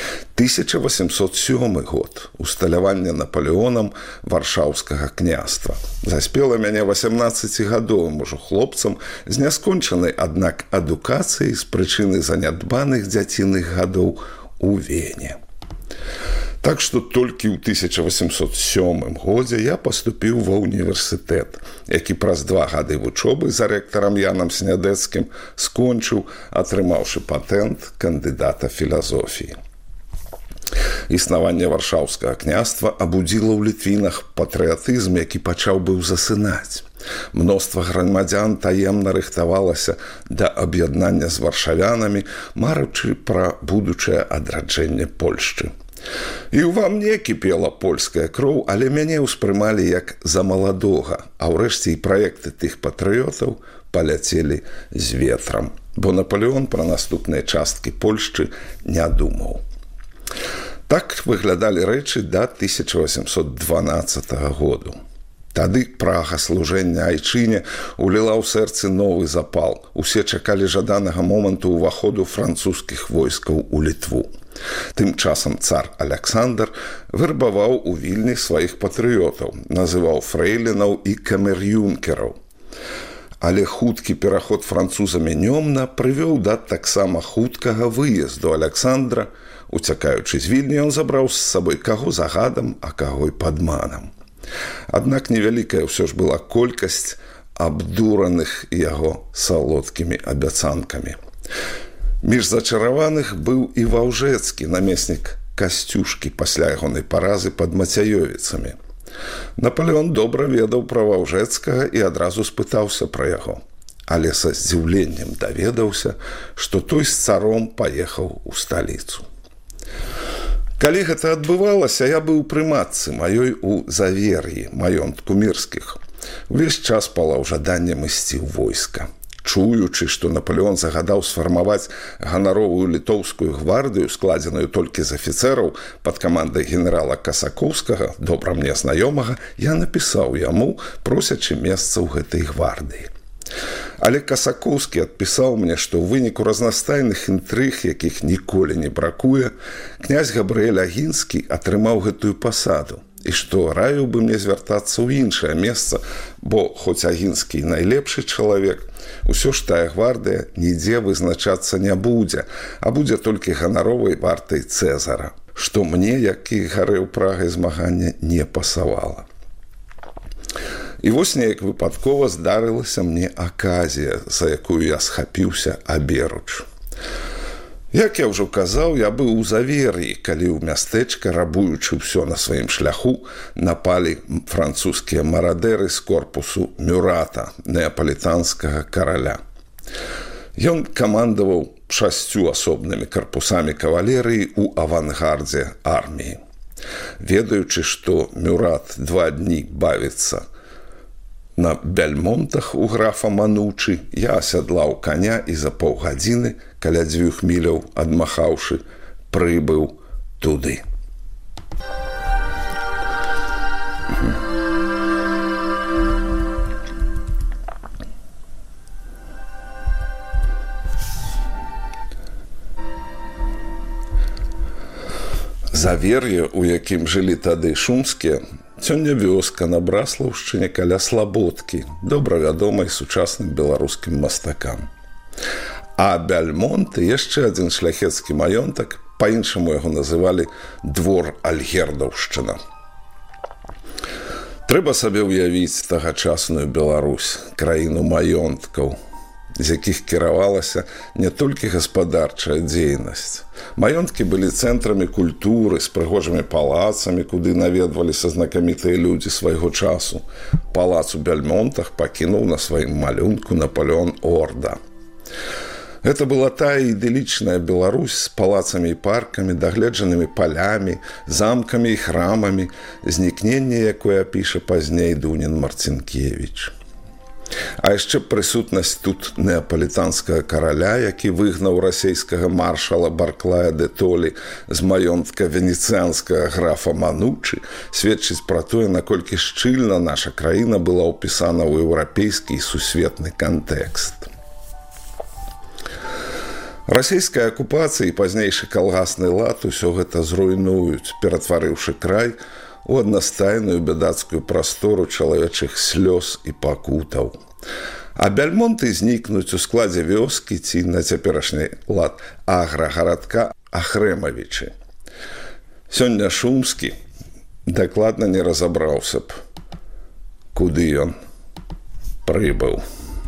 1807 год. Усталяванне Напалеонам Варшаўскага княства. Заспела мяне 18-гадовым ужо хлопцам з няскончанай, аднак, адукацыяй з прычыны занядбаных дзяціных гадоў у Вене. Так што толькі ў 1807 годзе я паступіў ва ўніверсітэт, які праз 2 гады вучобы за рэктарам Янам Снядэцкім скончыў, атрымаўшы патэнт кандыдата філазофіі. Існаванне Варшаўскага княства абудзіла ў літвінах патрыятызм, які пачаў быў засынаць. Мноства грамадзян таемна рыхтавалася да аб'яднання з варшавянамі, марачы пра будучае адраджэнне Польшчы. І ўва мне кіпела польская кроў, але мяне ўспрымалі як за маладога, а ўрэшце і праекты тых патрыётаў паляцелі з ветрам, бо Напалеон пра наступныя часткі Польшчы не думаў. Так выглядалі рэчы да 1812 году. Тады прага служэння айчыне уліла ў сэрцы новы запал. Усе чакалі жаданага моманту ўваходу французскіх войскаў у Літву. Тым часам цар Аляксандр вярбаваў у Вільні сваіх патрыётаў, называў фрэйлінаў і камер'юнкераў. Але хуткі пераход французамі Нёмна прывёў да таксама хуткага выезду Аляксандра. Уцякаючы з Вільні, ён забраў з сабой каго загадам, а каго і падманам. Аднак невялікая ўсё ж была колькасць абдураных яго салодкімі абяцанкамі. Між зачараваных быў і Ваўжэцкі, намеснік Касцюшкі, пасля ягонай паразы пад Мацяёвіцамі. Напалеон добра ведаў пра Ваўжэцкага і адразу спытаўся пра яго. Але са здзіўленнем даведаўся, што той з царом паехаў у сталіцу. Калі гэта адбывалася, я быў пры матцы маёй у Завер'і, маёнтку Мірскіх. Увесь час палаў жаданнем ісці ў войска. чуючы, што Наполеон загадаў сфармаваць ганаровую літоўскую гвардыю, складзеную толькі з афіцэраў пад камандай генерала Касакоўскага, добра мне знаёмага, я напісаў яму, просячы месца ў гэтай гвардыі. Але Касакоўскі адпісаў мне, што ў выніку разнастайных інтрыг, якіх ніколі не бракуе, князь Габрыэль Агінскі атрымаў гэтую пасаду, і што раіў бы мне звяртацца ў іншае месца, бо хоць Агінскі найлепшы чалавек, усё ж тая гвардыя нідзе вызначацца не будзе, а будзе толькі ганаровай вартай Цэзара, што мне, які гарэў прагай змагання, не пасавала. І вось неяк выпадкова здарылася мне аказія, за якую я схапіўся аберуч. Як я ўжо казаў, я быў у Завер'і, калі ў мястэчка, рабуючы ўсё на сваім шляху, напалі французскія марадэры з корпусу Мюрата, неапалітанскага караля. Ён камандаваў 6 асобнымі карпусамі кавалерыі ў авангардзе арміі. Ведаючы, што Мюрат 2 дні бавіцца на Бельмонтах у графа Манучы, я асядлаў каня і за паўгадзіны, каля 2 міляў адмахаўшы, прыбыў туды. Завер'е, у якім жылі тады шумскія, сёння вёска на Браслаўшчыне каля Слабодкі, добра вядомай сучасным беларускім мастакам. А Бельмонты яшчэ адзін шляхецкі маёнтак, па-іншаму яго называлі двор Альгердаўшчына. Трэба сабе ўявіць тагачасную Беларусь, краіну маёнткаў, з якіх кіравалася не толькі гаспадарчая дзейнасць. Маёнткі былі цэнтрамі культуры з прыгожымі палацамі, куды наведваліся знакамітыя людзі свайго часу. Палац у Бельмонтах пакінуў на сваім малюнку Наполеон Орда. Гэта была тая ідылічная Беларусь з палацамі і паркамі, дагледжанымі палямі, замкамі і храмамі, знікненне якое піша пазней Дунін Марцінкевіч. А яшчэ прысутнасць тут неапалітанскага караля, які выгнаў расейскага маршала Барклая де Толі з маёнтка венецыянскага графа Манучы, сведчыць пра тое, наколькі шчыльна наша краіна была ўпісана ў еўрапейскі і сусветны кантэкст. Расійская акупацыя і пазнейшы калгасны лад усё гэта зруйнуюць, ператварыўшы край у аднастайную бядацкую прастору чалавечых слёз і пакутаў. А Бельмонты знікнуць у складзе вёскі ці на цяперашні лад аграгарадка Ахрэмавічы. Сёння Шумскі дакладна не разабраўся б, куды ён прыбыў.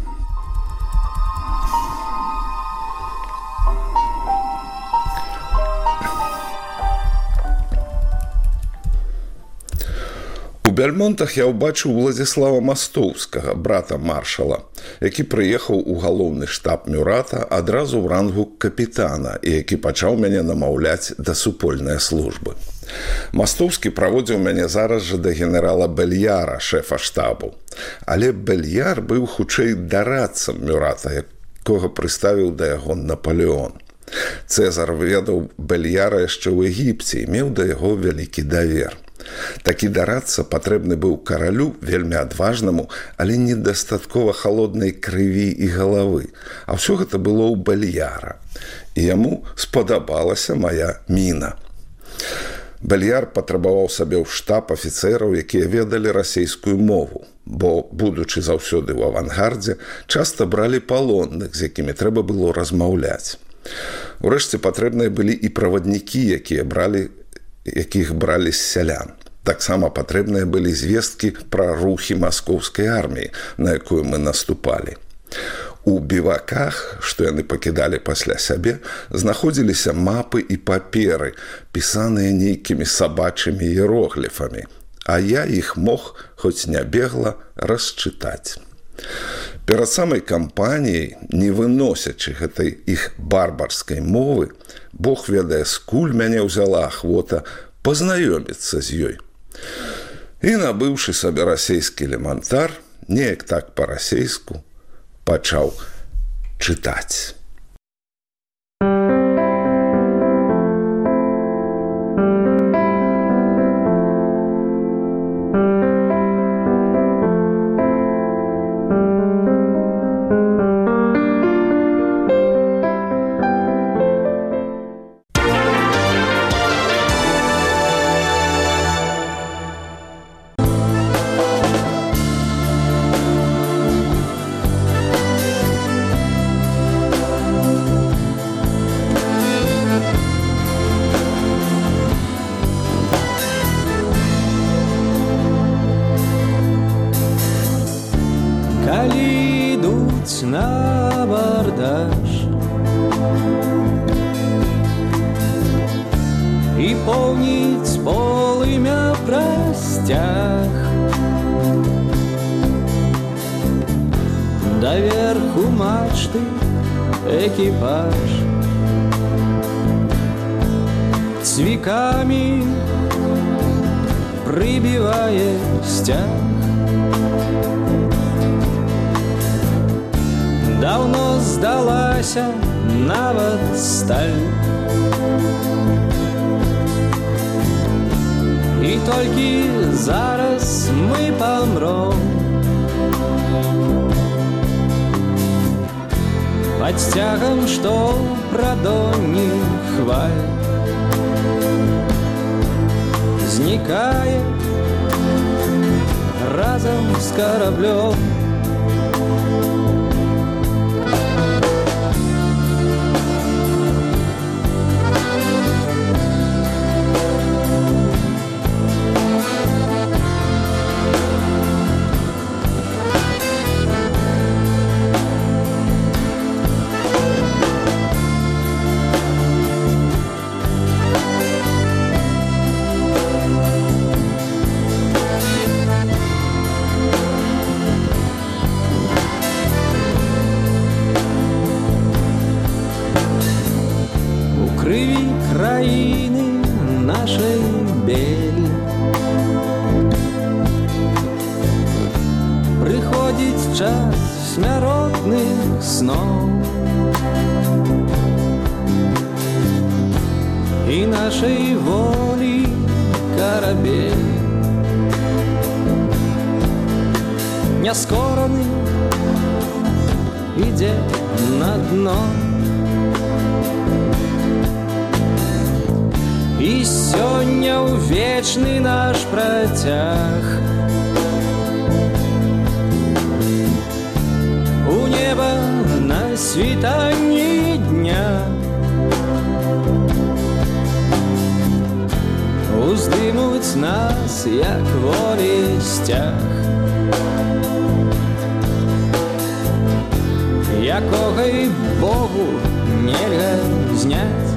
У Бельмонтах я ўбачыў Владзіслава Мастоўскага, брата маршала, які прыехаў у галоўны штаб Мюрата адразу ў рангу капітана і які пачаў мяне намаўляць да супольнай службы. Мастоўскі праводзіў мяне зараз жа да генерала Бельяра, шэфа штабу. Але Бельяр быў хутчэй дарадцам Мюрата, якога прыставіў да яго Наполеон. Цэзар ведаў Бельяра яшчэ ў Егіпце і меў да яго вялікі давер. Такі дарадца патрэбны быў каралю, вельмі адважнаму, але недастаткова халоднай крыві і галавы. А ўсё гэта было ў Бельяра. І яму спадабалася мая міна. Бельяр патрабаваў сабе ў штаб афіцэраў, якія ведалі расейскую мову, бо, будучы заўсёды ў авангардзе, часта бралі палонных, з якімі трэба было размаўляць. Урэшце патрэбныя былі і праваднікі, якіх бралі з сялян. Таксама патрэбныя былі звесткі пра рухі маскоўскай арміі, на якую мы наступалі. У біваках, што яны пакідалі пасля сябе, знаходзіліся мапы і паперы, пісаныя нейкімі сабачымі іерогліфамі, а я іх мог, хоць не бегла, расчытаць. Перад самай кампаніяй, не выносячы гэтай іх барбарскай мовы, Бог ведае, скуль мяне ўзяла ахвота пазнаёміцца з ёй. І, набыўшы сабе расейскі элемантар, неяк так па-расейску, пачаў чытаць. На абордаж і поўніць полымя прасцяг даверху мачты экіпаж цвікамі прыбівае сцяг. Даўно здалася нават сталь, і толькі зараз мы памром пад сцягам, што прадонні хваль знікае разам з караблём. Краіны нашай бель прыходзіць час смяротных сноў і нашай волі карабель няскораны ідзе на дно. І сёння ў вечны наш працяг у неба на світанні дня уздымуць нас, як волі сцяг, якога і Богу нельга зняць.